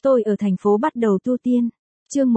Tôi ở thành phố bắt đầu tu tiên. Chương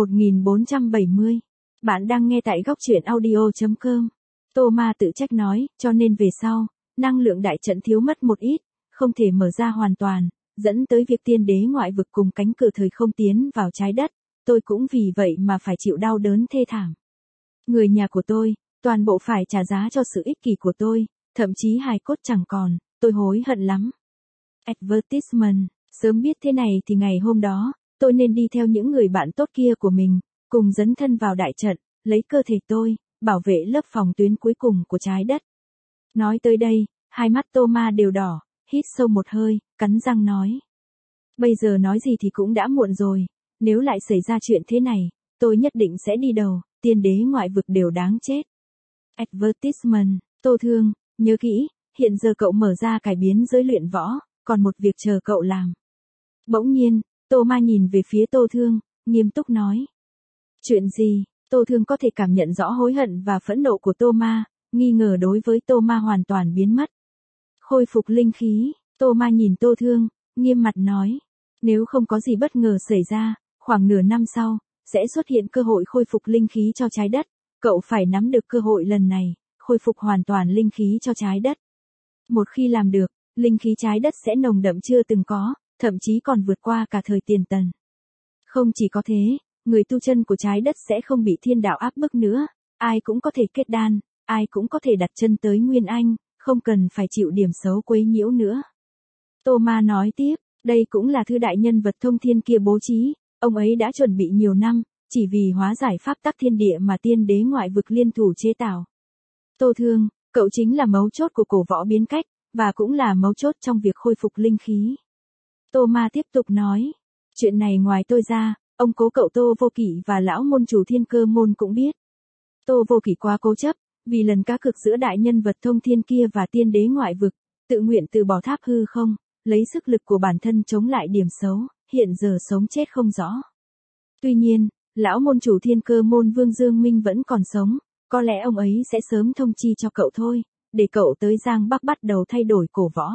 1470. Bạn đang nghe tại góc truyện audio.com. Thomas tự trách nói, cho nên về sau, năng lượng đại trận thiếu mất một ít, không thể mở ra hoàn toàn, dẫn tới việc tiên đế ngoại vực cùng cánh cửa thời không tiến vào trái đất. Tôi cũng vì vậy mà phải chịu đau đớn thê thảm. Người nhà của tôi, toàn bộ phải trả giá cho sự ích kỷ của tôi, thậm chí hài cốt chẳng còn, tôi hối hận lắm. Advertisement, sớm biết thế này thì ngày hôm đó, tôi nên đi theo những người bạn tốt kia của mình, cùng dấn thân vào đại trận, lấy cơ thể tôi, bảo vệ lớp phòng tuyến cuối cùng của trái đất. Nói tới đây, hai mắt Thomas đều đỏ, hít sâu một hơi, cắn răng nói. Bây giờ nói gì thì cũng đã muộn rồi, nếu lại xảy ra chuyện thế này, tôi nhất định sẽ đi đầu, tiên đế ngoại vực đều đáng chết. Advertisement, Tô Thương, nhớ kỹ, hiện giờ cậu mở ra cải biến giới luyện võ, còn một việc chờ cậu làm. Bỗng nhiên, Thomas nhìn về phía Tô Thương, nghiêm túc nói. Chuyện gì? Tô Thương có thể cảm nhận rõ hối hận và phẫn nộ của Thomas, nghi ngờ đối với Thomas hoàn toàn biến mất. Khôi phục linh khí, Thomas nhìn Tô Thương, nghiêm mặt nói. Nếu không có gì bất ngờ xảy ra, khoảng nửa năm sau, sẽ xuất hiện cơ hội khôi phục linh khí cho trái đất. Cậu phải nắm được cơ hội lần này, khôi phục hoàn toàn linh khí cho trái đất. Một khi làm được, linh khí trái đất sẽ nồng đậm chưa từng có, thậm chí còn vượt qua cả thời tiền tần. Không chỉ có thế, người tu chân của trái đất sẽ không bị thiên đạo áp bức nữa, ai cũng có thể kết đan, ai cũng có thể đặt chân tới Nguyên Anh, không cần phải chịu điểm xấu quấy nhiễu nữa. Thomas nói tiếp, đây cũng là thư đại nhân vật thông thiên kia bố trí, ông ấy đã chuẩn bị nhiều năm, chỉ vì hóa giải pháp tắc thiên địa mà tiên đế ngoại vực liên thủ chế tạo. Tô Thương, cậu chính là mấu chốt của cổ võ biến cách, và cũng là mấu chốt trong việc khôi phục linh khí. Thomas tiếp tục nói, chuyện này ngoài tôi ra, ông cố cậu Tô Vô Kỵ và lão môn chủ Thiên Cơ môn cũng biết. Tô Vô Kỵ quá cố chấp, vì lần cá cược giữa đại nhân vật thông thiên kia và tiên đế ngoại vực, tự nguyện từ bỏ tháp hư không, lấy sức lực của bản thân chống lại điểm xấu, hiện giờ sống chết không rõ. Tuy nhiên, lão môn chủ Thiên Cơ môn Vương Dương Minh vẫn còn sống, có lẽ ông ấy sẽ sớm thông chi cho cậu thôi, để cậu tới Giang Bắc bắt đầu thay đổi cổ võ.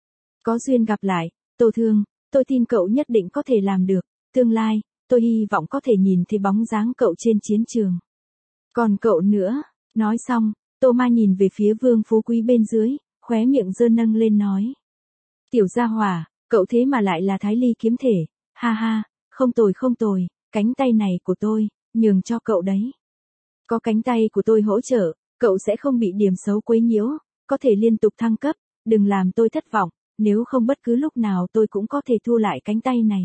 Có duyên gặp lại, Tô Thương, tôi tin cậu nhất định có thể làm được, tương lai, tôi hy vọng có thể nhìn thấy bóng dáng cậu trên chiến trường. Còn cậu nữa, nói xong, Thomas nhìn về phía Vương Phú Quý bên dưới, khóe miệng giơ nâng lên nói. Tiểu gia hỏa, cậu thế mà lại là Thái Ly kiếm thể, ha ha, không tồi, cánh tay này của tôi, nhường cho cậu đấy. Có cánh tay của tôi hỗ trợ, cậu sẽ không bị điểm xấu quấy nhiễu, có thể liên tục thăng cấp, đừng làm tôi thất vọng, nếu không bất cứ lúc nào tôi cũng có thể thu lại cánh tay này.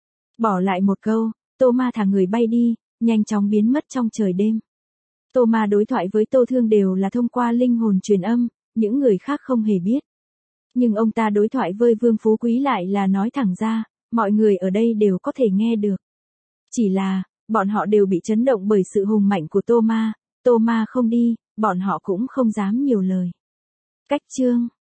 Bỏ lại một câu, Thomas thả người bay đi, nhanh chóng biến mất trong trời đêm. Thomas đối thoại với Tô Thương đều là thông qua linh hồn truyền âm, những người khác không hề biết. Nhưng ông ta đối thoại với Vương Phú Quý lại là nói thẳng ra, mọi người ở đây đều có thể nghe được. Chỉ là, bọn họ đều bị chấn động bởi sự hùng mạnh của Thomas không đi, bọn họ cũng không dám nhiều lời. Cách chương